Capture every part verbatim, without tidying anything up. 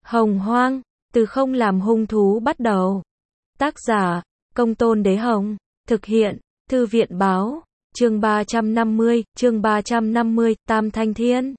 Hồng Hoang, từ không làm hung thú bắt đầu. Tác giả, Công Tôn Đế Hồng. Thực hiện, Thư viện Báo. Chương ba trăm năm mươi, chương ba trăm năm mươi, Tam Thanh Thiên.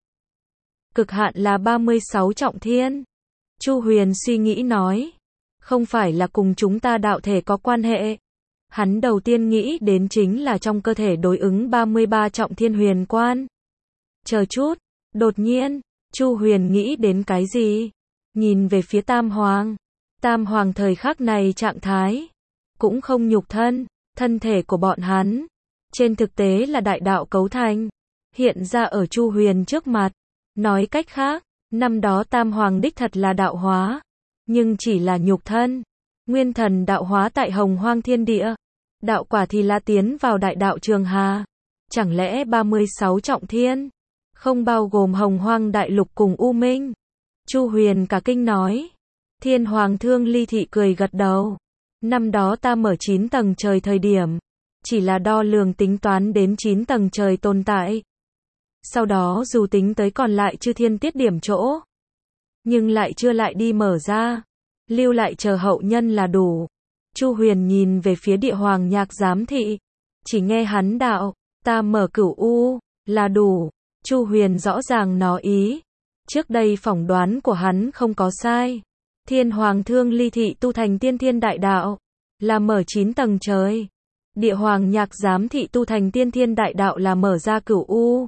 Cực hạn là ba mươi sáu trọng thiên. Chu Huyền suy nghĩ nói. Không phải là cùng chúng ta đạo thể có quan hệ. Hắn đầu tiên nghĩ đến chính là trong cơ thể đối ứng ba mươi ba trọng thiên huyền quan. Chờ chút, đột nhiên, Chu Huyền nghĩ đến cái gì? Nhìn về phía Tam Hoàng. Tam Hoàng thời khắc này trạng thái, cũng không nhục thân, thân thể của bọn hắn. Trên thực tế là đại đạo cấu thành, hiện ra ở Chu Huyền trước mặt. Nói cách khác, năm đó Tam Hoàng đích thật là đạo hóa, nhưng chỉ là nhục thân. Nguyên thần đạo hóa tại Hồng Hoang thiên địa, đạo quả thì là tiến vào đại đạo Trường Hà. Chẳng lẽ ba mươi sáu trọng thiên, không bao gồm Hồng Hoang đại lục cùng U Minh? Chu Huyền cả kinh nói. Thiên Hoàng Thương Ly Thị cười gật đầu. Năm đó ta mở chín tầng trời thời điểm, chỉ là đo lường tính toán đến chín tầng trời tồn tại. Sau đó dù tính tới còn lại chư thiên tiết điểm chỗ, nhưng lại chưa lại đi mở ra, lưu lại chờ hậu nhân là đủ. Chu Huyền nhìn về phía Địa Hoàng Nhạc Giám Thị, chỉ nghe hắn đạo, ta mở cửu u, là đủ. Chu Huyền rõ ràng nó ý. Trước đây phỏng đoán của hắn không có sai. Thiên Hoàng Thương Ly Thị tu thành tiên thiên đại đạo, là mở chín tầng trời. Địa Hoàng Nhạc Giám Thị tu thành tiên thiên đại đạo là mở ra cửu u.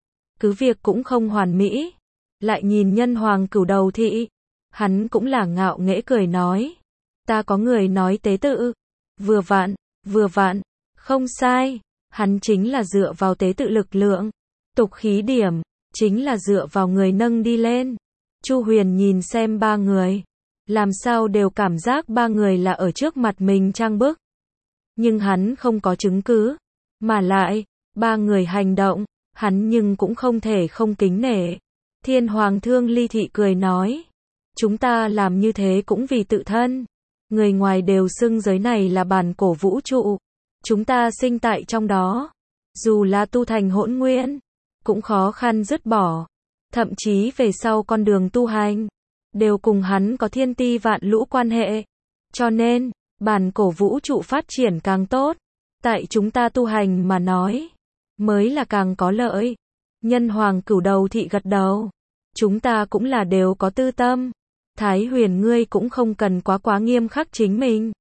Cứ việc cũng không hoàn mỹ. Lại nhìn Nhân Hoàng Cửu Đầu Thị, hắn cũng là ngạo nghễ cười nói. Ta có người nói tế tự. Vừa vặn, vừa vặn, không sai. Hắn chính là dựa vào tế tự lực lượng. Tục khí điểm, chính là dựa vào người nâng đi lên. Chu Huyền nhìn xem ba người, làm sao đều cảm giác ba người là ở trước mặt mình trang bức. Nhưng hắn không có chứng cứ, mà lại, ba người hành động, hắn nhưng cũng không thể không kính nể. Thiên Hoàng Thương Ly Thị cười nói, chúng ta làm như thế cũng vì tự thân. Người ngoài đều xưng giới này là bản cổ vũ trụ, chúng ta sinh tại trong đó, dù là tu thành hỗn nguyên, cũng khó khăn dứt bỏ. Thậm chí về sau con đường tu hành, đều cùng hắn có thiên ti vạn lũ quan hệ. Cho nên, bản cổ vũ trụ phát triển càng tốt, tại chúng ta tu hành mà nói, mới là càng có lợi. Nhân Hoàng Cửu Đầu Thị gật đầu. Chúng ta cũng là đều có tư tâm. Thái Huyền ngươi cũng không cần quá quá nghiêm khắc chính mình.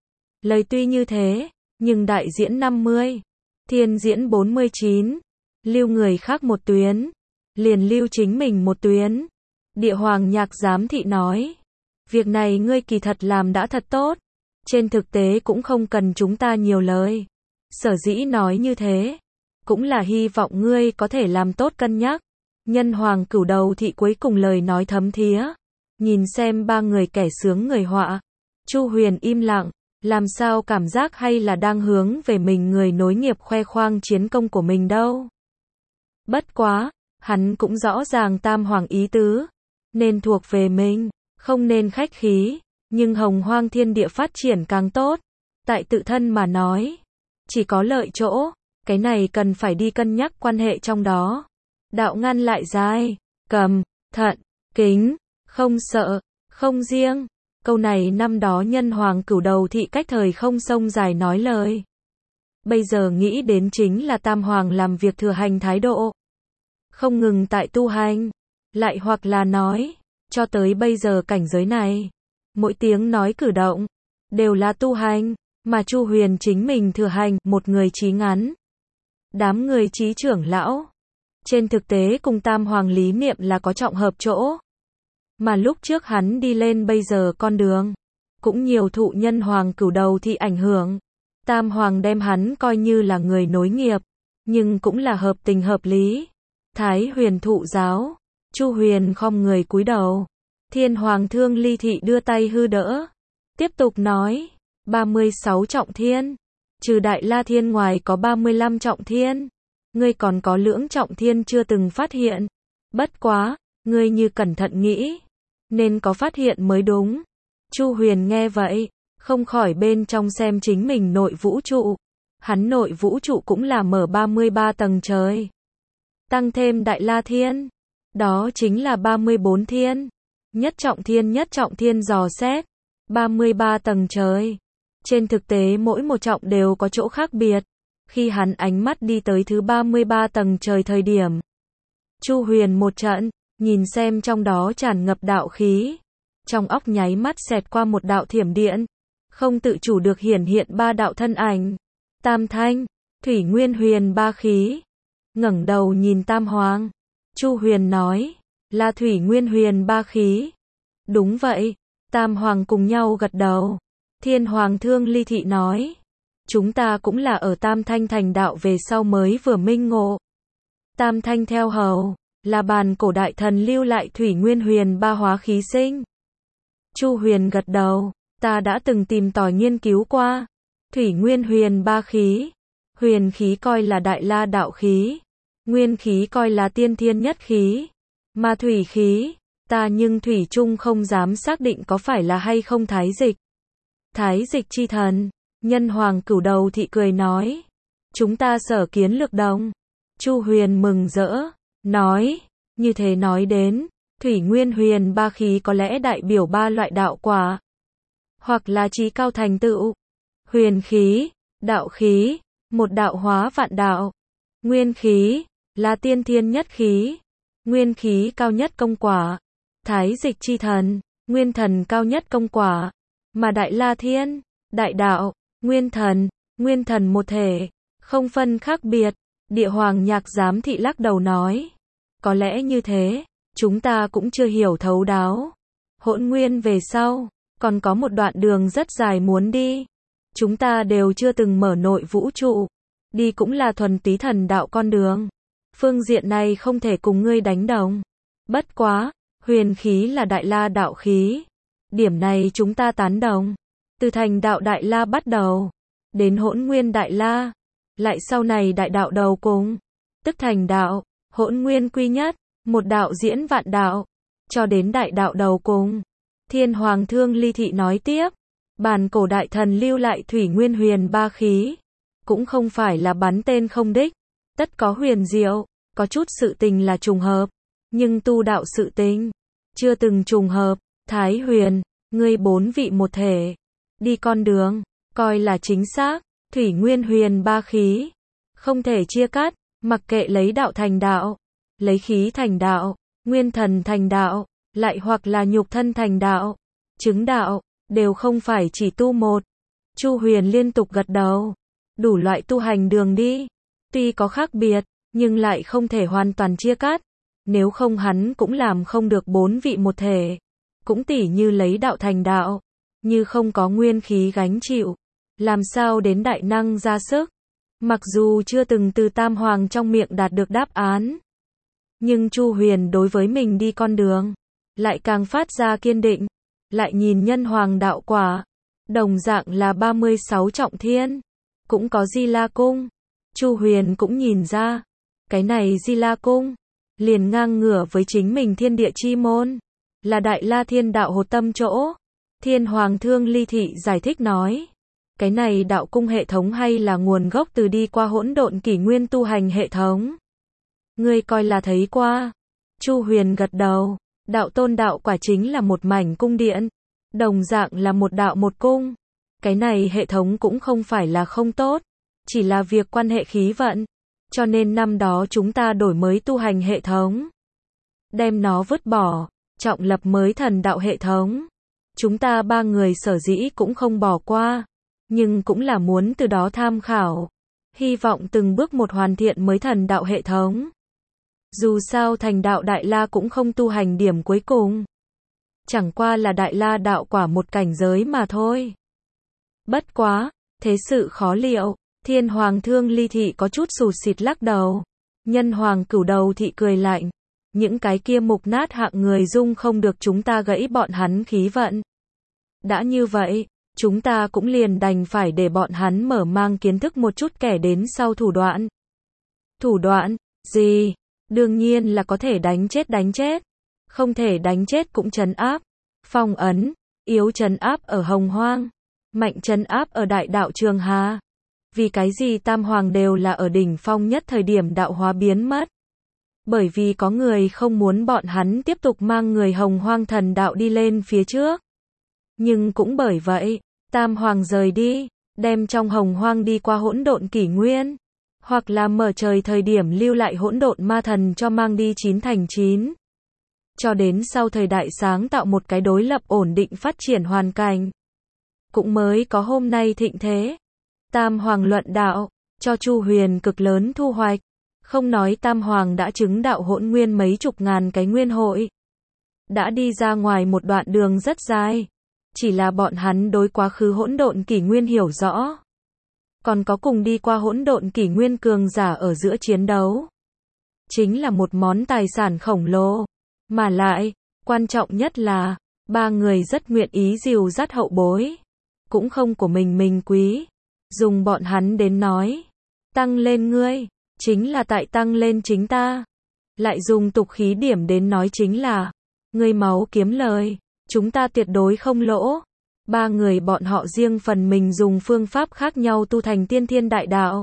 Lời tuy như thế, nhưng đại diễn năm mươi, thiên diễn bốn mươi chín, lưu người khác một tuyến, liền lưu chính mình một tuyến. Địa Hoàng Nhạc Giám Thị nói, việc này ngươi kỳ thật làm đã thật tốt, trên thực tế cũng không cần chúng ta nhiều lời. Sở dĩ nói như thế, cũng là hy vọng ngươi có thể làm tốt cân nhắc. Nhân Hoàng Cửu Đầu Thị cuối cùng lời nói thấm thía, nhìn xem ba người kẻ sướng người họa. Chu Huyền im lặng, làm sao cảm giác hay là đang hướng về mình người nối nghiệp khoe khoang chiến công của mình đâu. Bất quá, hắn cũng rõ ràng Tam Hoàng ý tứ, nên thuộc về mình, không nên khách khí. Nhưng Hồng Hoang thiên địa phát triển càng tốt, tại tự thân mà nói, chỉ có lợi chỗ, cái này cần phải đi cân nhắc quan hệ trong đó. Đạo ngăn lại dài, cầm, thận, kính, không sợ, không riêng. Câu này năm đó Nhân Hoàng Cửu Đầu Thị cách thời không sông dài nói lời. Bây giờ nghĩ đến chính là Tam Hoàng làm việc thừa hành thái độ, không ngừng tại tu hành, lại hoặc là nói, cho tới bây giờ cảnh giới này, mỗi tiếng nói cử động, đều là tu hành, mà Chu Huyền chính mình thừa hành, một người trí ngắn, đám người trí trưởng lão. Trên thực tế cùng Tam Hoàng lý niệm là có trọng hợp chỗ. Mà lúc trước hắn đi lên bây giờ con đường, cũng nhiều thụ Nhân Hoàng Cửu Đầu Thị ảnh hưởng. Tam Hoàng đem hắn coi như là người nối nghiệp, nhưng cũng là hợp tình hợp lý. Thái Huyền thụ giáo, Chu Huyền khom người cúi đầu. Thiên Hoàng Thương Ly Thị đưa tay hư đỡ, tiếp tục nói, ba mươi sáu trọng thiên, trừ Đại La Thiên ngoài có ba mươi lăm trọng thiên, ngươi còn có lưỡng trọng thiên chưa từng phát hiện. Bất quá, ngươi như cẩn thận nghĩ, nên có phát hiện mới đúng. Chu Huyền nghe vậy, không khỏi bên trong xem chính mình nội vũ trụ. Hắn nội vũ trụ cũng là mở ba mươi ba tầng trời. Tăng thêm Đại La Thiên, đó chính là ba mươi bốn thiên. Nhất trọng thiên nhất trọng thiên dò xét. ba mươi ba tầng trời. Trên thực tế mỗi một trọng đều có chỗ khác biệt. Khi hắn ánh mắt đi tới thứ ba mươi ba tầng trời thời điểm. Chu Huyền một trận, nhìn xem trong đó tràn ngập đạo khí. Trong óc nháy mắt xẹt qua một đạo thiểm điện. Không tự chủ được hiển hiện ba đạo thân ảnh. Tam thanh, thủy nguyên huyền ba khí. Ngẩng đầu nhìn Tam Hoàng. Chu Huyền nói, là thủy nguyên huyền ba khí. Đúng vậy. Tam Hoàng cùng nhau gật đầu. Thiên Hoàng Thương Ly Thị nói, chúng ta cũng là ở Tam Thanh thành đạo về sau mới vừa minh ngộ. Tam Thanh theo hầu, là bàn cổ đại thần lưu lại thủy nguyên huyền ba hóa khí sinh. Chu Huyền gật đầu, ta đã từng tìm tòi nghiên cứu qua. Thủy nguyên huyền ba khí. Huyền khí coi là đại la đạo khí. Nguyên khí coi là tiên thiên nhất khí. Mà thủy khí, ta nhưng thủy chung không dám xác định có phải là hay không thái dịch. Thái dịch chi thần, Nhân Hoàng Cửu Đầu Thị cười nói. Chúng ta sở kiến lược đồng. Chu Huyền mừng rỡ, nói, như thế nói đến, thủy nguyên huyền ba khí có lẽ đại biểu ba loại đạo quả. Hoặc là chí cao thành tựu. Huyền khí, đạo khí, một đạo hóa vạn đạo. Nguyên khí, là tiên thiên nhất khí. Nguyên khí cao nhất công quả. Thái dịch chi thần, nguyên thần cao nhất công quả. Mà đại la thiên, đại đạo, nguyên thần, nguyên thần một thể, không phân khác biệt. Địa Hoàng Nhạc Giám Thị lắc đầu nói. Có lẽ như thế, chúng ta cũng chưa hiểu thấu đáo. Hỗn nguyên về sau, còn có một đoạn đường rất dài muốn đi. Chúng ta đều chưa từng mở nội vũ trụ. Đi cũng là thuần túy thần đạo con đường. Phương diện này không thể cùng ngươi đánh đồng. Bất quá, huyền khí là đại la đạo khí. Điểm này chúng ta tán đồng. Từ thành đạo đại la bắt đầu, đến hỗn nguyên đại la, lại sau này đại đạo đầu cùng, tức thành đạo, hỗn nguyên quy nhất, một đạo diễn vạn đạo, cho đến đại đạo đầu cùng. Thiên Hoàng Thương Ly Thị nói tiếp, bàn cổ đại thần lưu lại thủy nguyên huyền ba khí, cũng không phải là bắn tên không đích, tất có huyền diệu, có chút sự tình là trùng hợp, nhưng tu đạo sự tình, chưa từng trùng hợp. Thái Huyền, ngươi bốn vị một thể, đi con đường, coi là chính xác, thủy nguyên huyền ba khí, không thể chia cắt, mặc kệ lấy đạo thành đạo, lấy khí thành đạo, nguyên thần thành đạo, lại hoặc là nhục thân thành đạo, chứng đạo, đều không phải chỉ tu một. Chu Huyền liên tục gật đầu, đủ loại tu hành đường đi, tuy có khác biệt, nhưng lại không thể hoàn toàn chia cắt, nếu không hắn cũng làm không được bốn vị một thể. Cũng tỉ như lấy đạo thành đạo, như không có nguyên khí gánh chịu, làm sao đến đại năng ra sức. Mặc dù chưa từng từ Tam Hoàng trong miệng đạt được đáp án, nhưng Chu Huyền đối với mình đi con đường, lại càng phát ra kiên định. Lại nhìn Nhân Hoàng đạo quả, đồng dạng là ba mươi sáu trọng thiên, cũng có Di La Cung. Chu Huyền cũng nhìn ra, cái này Di La Cung, liền ngang ngửa với chính mình thiên địa chi môn. Là đại la thiên đạo hột tâm chỗ. Thiên Hoàng Thương Ly Thị giải thích nói. Cái này đạo cung hệ thống hay là nguồn gốc từ đi qua hỗn độn kỷ nguyên tu hành hệ thống. Ngươi coi là thấy qua. Chu Huyền gật đầu. Đạo tôn đạo quả chính là một mảnh cung điện. Đồng dạng là một đạo một cung. Cái này hệ thống cũng không phải là không tốt. Chỉ là việc quan hệ khí vận. Cho nên năm đó chúng ta đổi mới tu hành hệ thống. Đem nó vứt bỏ. Trọng lập mới thần đạo hệ thống. Chúng ta ba người sở dĩ cũng không bỏ qua, nhưng cũng là muốn từ đó tham khảo, hy vọng từng bước một hoàn thiện mới thần đạo hệ thống. Dù sao thành đạo đại la cũng không tu hành điểm cuối cùng, chẳng qua là đại la đạo quả một cảnh giới mà thôi. Bất quá, thế sự khó liệu. Thiên Hoàng Thương Ly Thị có chút sụt sịt lắc đầu. Nhân Hoàng Cửu Đầu Thị cười lạnh. Những cái kia mục nát hạng người dung không được chúng ta gãy bọn hắn khí vận. Đã như vậy, chúng ta cũng liền đành phải để bọn hắn mở mang kiến thức một chút kẻ đến sau thủ đoạn. Thủ đoạn, gì? Đương nhiên là có thể đánh chết đánh chết. Không thể đánh chết cũng trấn áp. Phong ấn, yếu trấn áp ở Hồng Hoang. Mạnh trấn áp ở Đại Đạo Trường Hà. Vì cái gì Tam Hoàng đều là ở đỉnh phong nhất thời điểm đạo hóa biến mất. Bởi vì có người không muốn bọn hắn tiếp tục mang người Hồng Hoang thần đạo đi lên phía trước. Nhưng cũng bởi vậy, Tam Hoàng rời đi, đem trong Hồng Hoang đi qua hỗn độn kỷ nguyên, hoặc là mở trời thời điểm lưu lại hỗn độn ma thần cho mang đi chín thành chín. Cho đến sau thời đại sáng tạo một cái đối lập ổn định phát triển hoàn cảnh. Cũng mới có hôm nay thịnh thế. Tam Hoàng luận đạo, cho Chu Huyền cực lớn thu hoạch. Không nói Tam Hoàng đã chứng đạo hỗn nguyên mấy chục ngàn cái nguyên hội. Đã đi ra ngoài một đoạn đường rất dài. Chỉ là bọn hắn đối quá khứ hỗn độn kỷ nguyên hiểu rõ. Còn có cùng đi qua hỗn độn kỷ nguyên cường giả ở giữa chiến đấu. Chính là một món tài sản khổng lồ. Mà lại, quan trọng nhất là, ba người rất nguyện ý dìu dắt hậu bối. Cũng không của mình mình quý. Dùng bọn hắn đến nói. Tăng lên ngươi, chính là tại tăng lên chính ta. Lại dùng tục khí điểm đến nói chính là, ngươi máu kiếm lời, chúng ta tuyệt đối không lỗ. Ba người bọn họ riêng phần mình dùng phương pháp khác nhau tu thành tiên thiên đại đạo.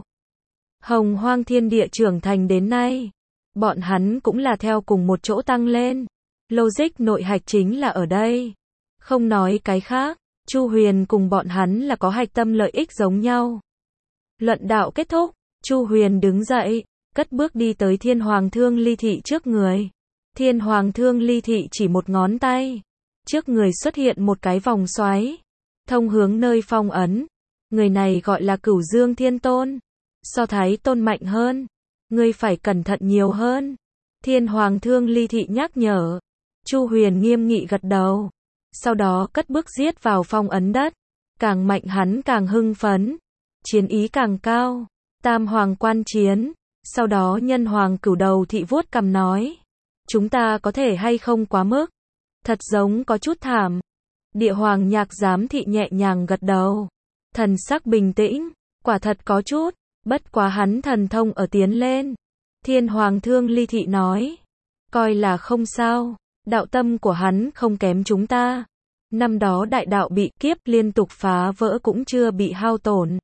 Hồng Hoang thiên địa trưởng thành đến nay. Bọn hắn cũng là theo cùng một chỗ tăng lên. Logic nội hạch chính là ở đây. Không nói cái khác, Chu Huyền cùng bọn hắn là có hạch tâm lợi ích giống nhau. Luận đạo kết thúc, Chu Huyền đứng dậy, cất bước đi tới Thiên Hoàng Thương Ly Thị trước người. Thiên Hoàng Thương Ly Thị chỉ một ngón tay. Trước người xuất hiện một cái vòng xoáy. Thông hướng nơi phong ấn. Người này gọi là Cửu Dương Thiên Tôn. So Thái Tôn mạnh hơn. Ngươi phải cẩn thận nhiều hơn. Thiên Hoàng Thương Ly Thị nhắc nhở. Chu Huyền nghiêm nghị gật đầu. Sau đó cất bước giết vào phong ấn đất. Càng mạnh hắn càng hưng phấn. Chiến ý càng cao. Tam Hoàng quan chiến. Sau đó Nhân Hoàng Cửu Đầu Thị vuốt cằm nói. Chúng ta có thể hay không quá mức. Thật giống có chút thảm. Địa Hoàng Nhạc Giám Thị nhẹ nhàng gật đầu. Thần sắc bình tĩnh. Quả thật có chút. Bất quá hắn thần thông ở tiến lên. Thiên Hoàng Thương Ly Thị nói. Coi là không sao. Đạo tâm của hắn không kém chúng ta. Năm đó đại đạo bị kiếp liên tục phá vỡ cũng chưa bị hao tổn.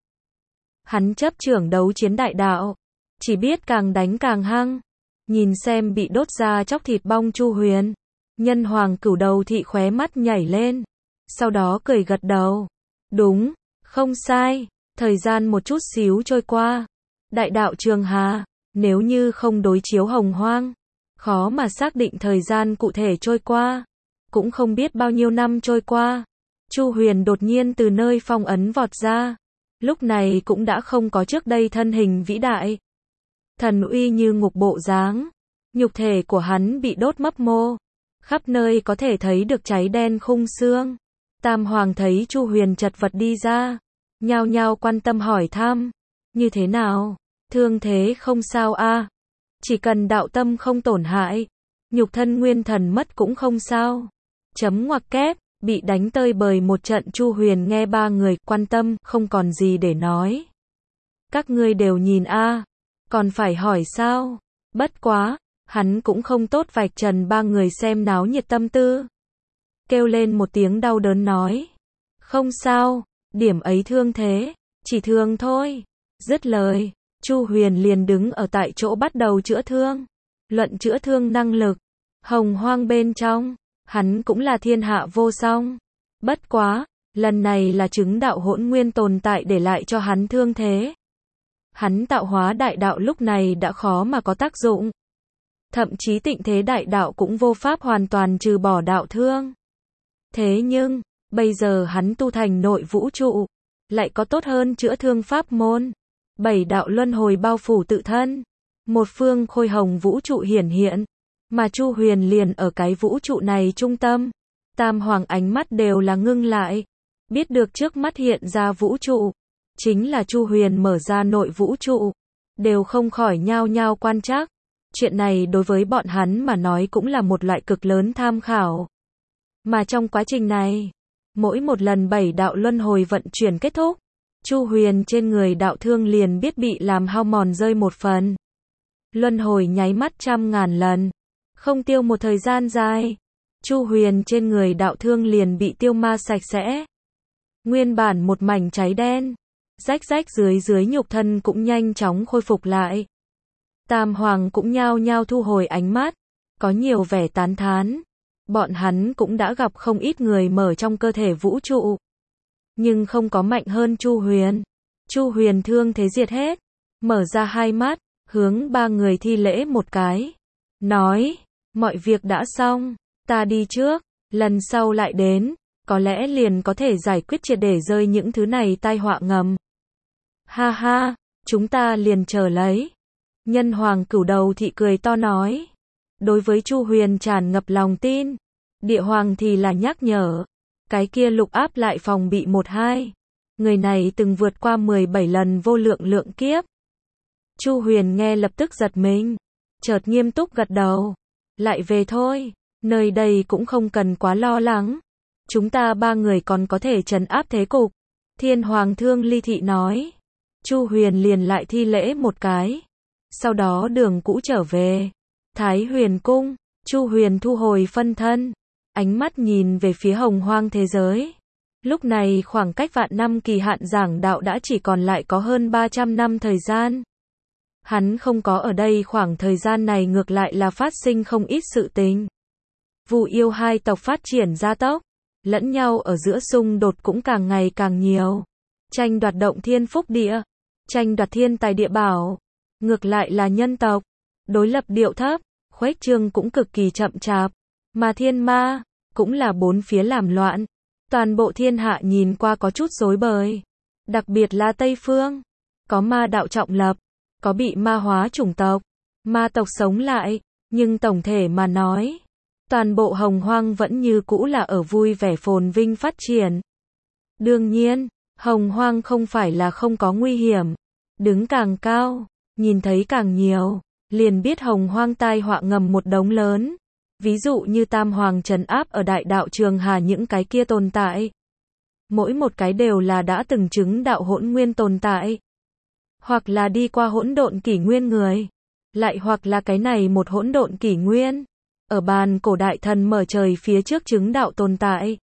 Hắn chấp trưởng đấu chiến đại đạo. Chỉ biết càng đánh càng hăng. Nhìn xem bị đốt ra chóc thịt bong Chu Huyền. Nhân Hoàng Cửu Đầu Thị khóe mắt nhảy lên. Sau đó cười gật đầu. Đúng, không sai. Thời gian một chút xíu trôi qua. Đại đạo Trường Hà, nếu như không đối chiếu Hồng Hoang, khó mà xác định thời gian cụ thể trôi qua. Cũng không biết bao nhiêu năm trôi qua. Chu Huyền đột nhiên từ nơi phong ấn vọt ra. Lúc này cũng đã không có trước đây thân hình vĩ đại. Thần uy như ngục bộ dáng. Nhục thể của hắn bị đốt mấp mô. Khắp nơi có thể thấy được cháy đen khung xương. Tam Hoàng thấy Chu Huyền chật vật đi ra. Nhao nhao quan tâm hỏi thăm. Như thế nào? Thương thế không sao a? À? Chỉ cần đạo tâm không tổn hại. Nhục thân nguyên thần mất cũng không sao. Chấm ngoặc kép. Bị đánh tơi bời một trận Chu Huyền nghe ba người quan tâm không còn gì để nói. Các ngươi đều nhìn a, à? Còn phải hỏi sao? Bất quá. Hắn cũng không tốt vạch trần ba người xem náo nhiệt tâm tư. Kêu lên một tiếng đau đớn nói. Không sao, điểm ấy thương thế, chỉ thương thôi. Dứt lời, Chu Huyền liền đứng ở tại chỗ bắt đầu chữa thương. Luận chữa thương năng lực, Hồng Hoang bên trong, hắn cũng là thiên hạ vô song. Bất quá, lần này là chứng đạo hỗn nguyên tồn tại để lại cho hắn thương thế. Hắn tạo hóa đại đạo lúc này đã khó mà có tác dụng. Thậm chí tịnh thế đại đạo cũng vô pháp hoàn toàn trừ bỏ đạo thương. Thế nhưng, bây giờ hắn tu thành nội vũ trụ, lại có tốt hơn chữa thương pháp môn. Bảy đạo luân hồi bao phủ tự thân. Một phương khôi hồng vũ trụ hiển hiện. Mà Chu Huyền liền ở cái vũ trụ này trung tâm. Tam Hoàng ánh mắt đều là ngưng lại. Biết được trước mắt hiện ra vũ trụ. Chính là Chu Huyền mở ra nội vũ trụ. Đều không khỏi nhao nhao quan trắc. Chuyện này đối với bọn hắn mà nói cũng là một loại cực lớn tham khảo. Mà trong quá trình này, mỗi một lần bảy đạo luân hồi vận chuyển kết thúc, Chu Huyền trên người đạo thương liền biết bị làm hao mòn rơi một phần. Luân hồi nháy mắt trăm ngàn lần, không tiêu một thời gian dài, Chu Huyền trên người đạo thương liền bị tiêu ma sạch sẽ. Nguyên bản một mảnh cháy đen, rách rách dưới dưới nhục thân cũng nhanh chóng khôi phục lại. Tam Hoàng cũng nhao nhao thu hồi ánh mắt, có nhiều vẻ tán thán. Bọn hắn cũng đã gặp không ít người mở trong cơ thể vũ trụ, nhưng không có mạnh hơn Chu Huyền. Chu Huyền thương thế diệt hết, mở ra hai mắt, hướng ba người thi lễ một cái, nói, mọi việc đã xong, ta đi trước, lần sau lại đến, có lẽ liền có thể giải quyết triệt để rơi những thứ này tai họa ngầm. Ha ha, chúng ta liền chờ lấy. Nhân Hoàng Cửu Đầu Thị cười to nói. Đối với Chu Huyền tràn ngập lòng tin, Địa Hoàng thì là nhắc nhở, cái kia lục áp lại phòng bị một hai. Người này từng vượt qua mười bảy lần vô lượng lượng kiếp. Chu Huyền nghe lập tức giật mình, chợt nghiêm túc gật đầu. Lại về thôi, nơi đây cũng không cần quá lo lắng. Chúng ta ba người còn có thể trấn áp thế cục. Thiên Hoàng Thương Ly Thị nói. Chu Huyền liền lại thi lễ một cái. Sau đó đường cũ trở về. Thái Huyền Cung, Chu Huyền thu hồi phân thân. Ánh mắt nhìn về phía hồng hoang thế giới. Lúc này khoảng cách vạn năm kỳ hạn giảng đạo đã chỉ còn lại có hơn ba trăm năm thời gian. Hắn không có ở đây khoảng thời gian này ngược lại là phát sinh không ít sự tình. Vu yêu hai tộc phát triển gia tốc, lẫn nhau ở giữa xung đột cũng càng ngày càng nhiều. Tranh đoạt động thiên phúc địa, tranh đoạt thiên tài địa bảo. Ngược lại là nhân tộc, đối lập điệu thấp, khuếch trương cũng cực kỳ chậm chạp. Mà thiên ma, cũng là bốn phía làm loạn. Toàn bộ thiên hạ nhìn qua có chút rối bời. Đặc biệt là Tây Phương, có ma đạo trọng lập, có bị ma hóa chủng tộc, ma tộc sống lại, nhưng tổng thể mà nói, toàn bộ hồng hoang vẫn như cũ là ở vui vẻ phồn vinh phát triển. Đương nhiên, hồng hoang không phải là không có nguy hiểm, đứng càng cao, nhìn thấy càng nhiều, liền biết hồng hoang tai họa ngầm một đống lớn. Ví dụ như Tam Hoàng trấn áp ở Đại Đạo Trường Hà những cái kia tồn tại. Mỗi một cái đều là đã từng chứng đạo hỗn nguyên tồn tại. Hoặc là đi qua hỗn độn kỷ nguyên người. Lại hoặc là cái này một hỗn độn kỷ nguyên. Ở bàn cổ đại thần mở trời phía trước chứng đạo tồn tại.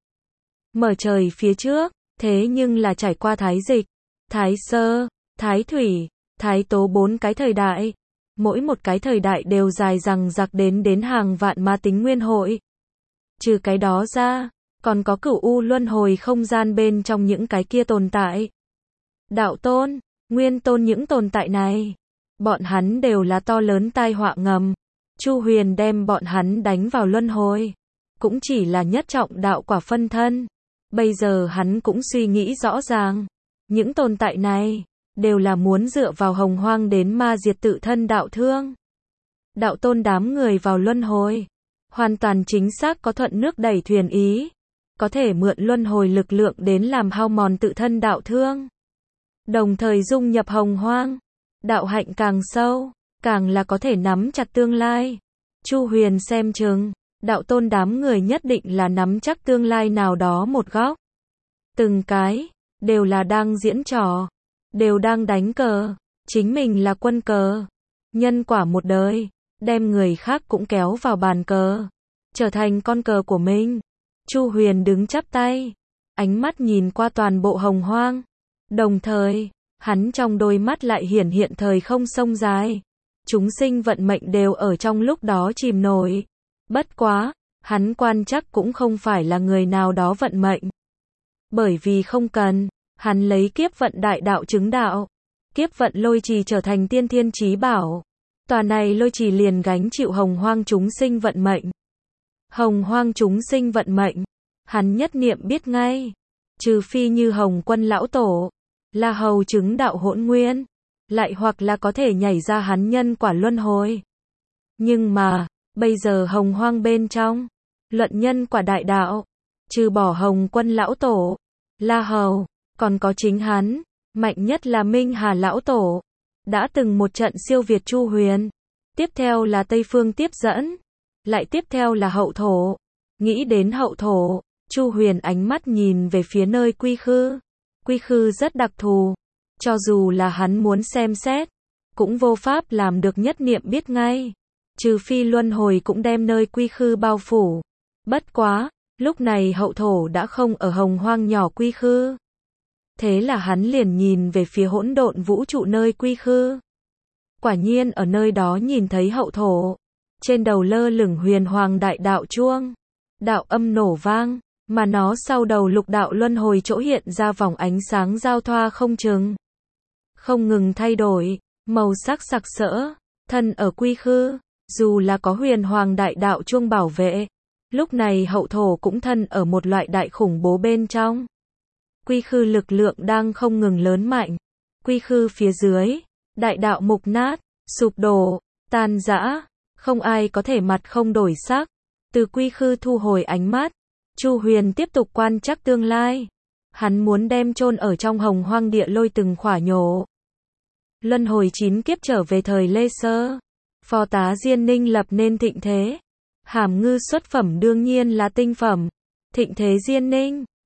Mở trời phía trước, thế nhưng là trải qua Thái Dịch, Thái Sơ, Thái Thủy, Thái Tố bốn cái thời đại. Mỗi một cái thời đại đều dài dằng dặc đến đến hàng vạn ma tính nguyên hội. Trừ cái đó ra, còn có cửu u luân hồi không gian bên trong những cái kia tồn tại. Đạo tôn, nguyên tôn những tồn tại này, bọn hắn đều là to lớn tai họa ngầm. Chu Huyền đem bọn hắn đánh vào luân hồi, cũng chỉ là nhất trọng đạo quả phân thân. Bây giờ hắn cũng suy nghĩ rõ ràng, những tồn tại này đều là muốn dựa vào hồng hoang đến ma diệt tự thân đạo thương. Đạo tôn đám người vào luân hồi, hoàn toàn chính xác có thuận nước đẩy thuyền ý, có thể mượn luân hồi lực lượng đến làm hao mòn tự thân đạo thương. Đồng thời dung nhập hồng hoang, đạo hạnh càng sâu, càng là có thể nắm chặt tương lai. Chu Huyền xem chừng, đạo tôn đám người nhất định là nắm chắc tương lai nào đó một góc. Từng cái, đều là đang diễn trò. Đều đang đánh cờ, chính mình là quân cờ. Nhân quả một đời, đem người khác cũng kéo vào bàn cờ, trở thành con cờ của mình. Chu Huyền đứng chắp tay, ánh mắt nhìn qua toàn bộ hồng hoang. Đồng thời, hắn trong đôi mắt lại hiển hiện thời không sông dài. Chúng sinh vận mệnh đều ở trong lúc đó chìm nổi. Bất quá, hắn quan chắc cũng không phải là người nào đó vận mệnh. Bởi vì không cần. Hắn lấy kiếp vận đại đạo chứng đạo, kiếp vận lôi trì trở thành tiên thiên chí bảo. Tòa này lôi trì liền gánh chịu hồng hoang chúng sinh vận mệnh. Hồng hoang chúng sinh vận mệnh, hắn nhất niệm biết ngay. Trừ phi như Hồng Quân lão tổ, là hầu chứng đạo hỗn nguyên, lại hoặc là có thể nhảy ra hắn nhân quả luân hồi. Nhưng mà, bây giờ hồng hoang bên trong, luận nhân quả đại đạo, trừ bỏ Hồng Quân lão tổ, La Hầu, còn có chính hắn, mạnh nhất là Minh Hà lão tổ, đã từng một trận siêu việt Chu Huyền. Tiếp theo là Tây Phương tiếp dẫn, lại tiếp theo là hậu thổ. Nghĩ đến hậu thổ, Chu Huyền ánh mắt nhìn về phía nơi quy khư. Quy khư rất đặc thù, cho dù là hắn muốn xem xét, cũng vô pháp làm được nhất niệm biết ngay. Trừ phi luân hồi cũng đem nơi quy khư bao phủ. Bất quá, lúc này hậu thổ đã không ở hồng hoang nhỏ quy khư. Thế là hắn liền nhìn về phía hỗn độn vũ trụ nơi quy khư. quả nhiên ở nơi đó nhìn thấy hậu thổ. Trên đầu lơ lửng huyền hoàng đại đạo chuông. Đạo âm nổ vang, mà nó sau đầu lục đạo luân hồi chỗ hiện ra vòng ánh sáng giao thoa không chừng. Không ngừng thay đổi, màu sắc sặc sỡ, thân ở quy khư, dù là có huyền hoàng đại đạo chuông bảo vệ. Lúc này hậu thổ cũng thân ở một loại đại khủng bố bên trong. Quy khư lực lượng đang không ngừng lớn mạnh. Quy khư phía dưới, đại đạo mục nát, sụp đổ, tan rã, không ai có thể mặt không đổi sắc. Từ quy khư thu hồi ánh mắt, Chu Huyền tiếp tục quan trắc tương lai. Hắn muốn đem chôn ở trong hồng hoang địa lôi từng khỏa nhổ. Luân hồi chín kiếp trở về thời Lê Sơ. Phò tá Diên Ninh lập nên thịnh thế. Hàm ngư xuất phẩm đương nhiên là tinh phẩm. Thịnh thế Diên Ninh,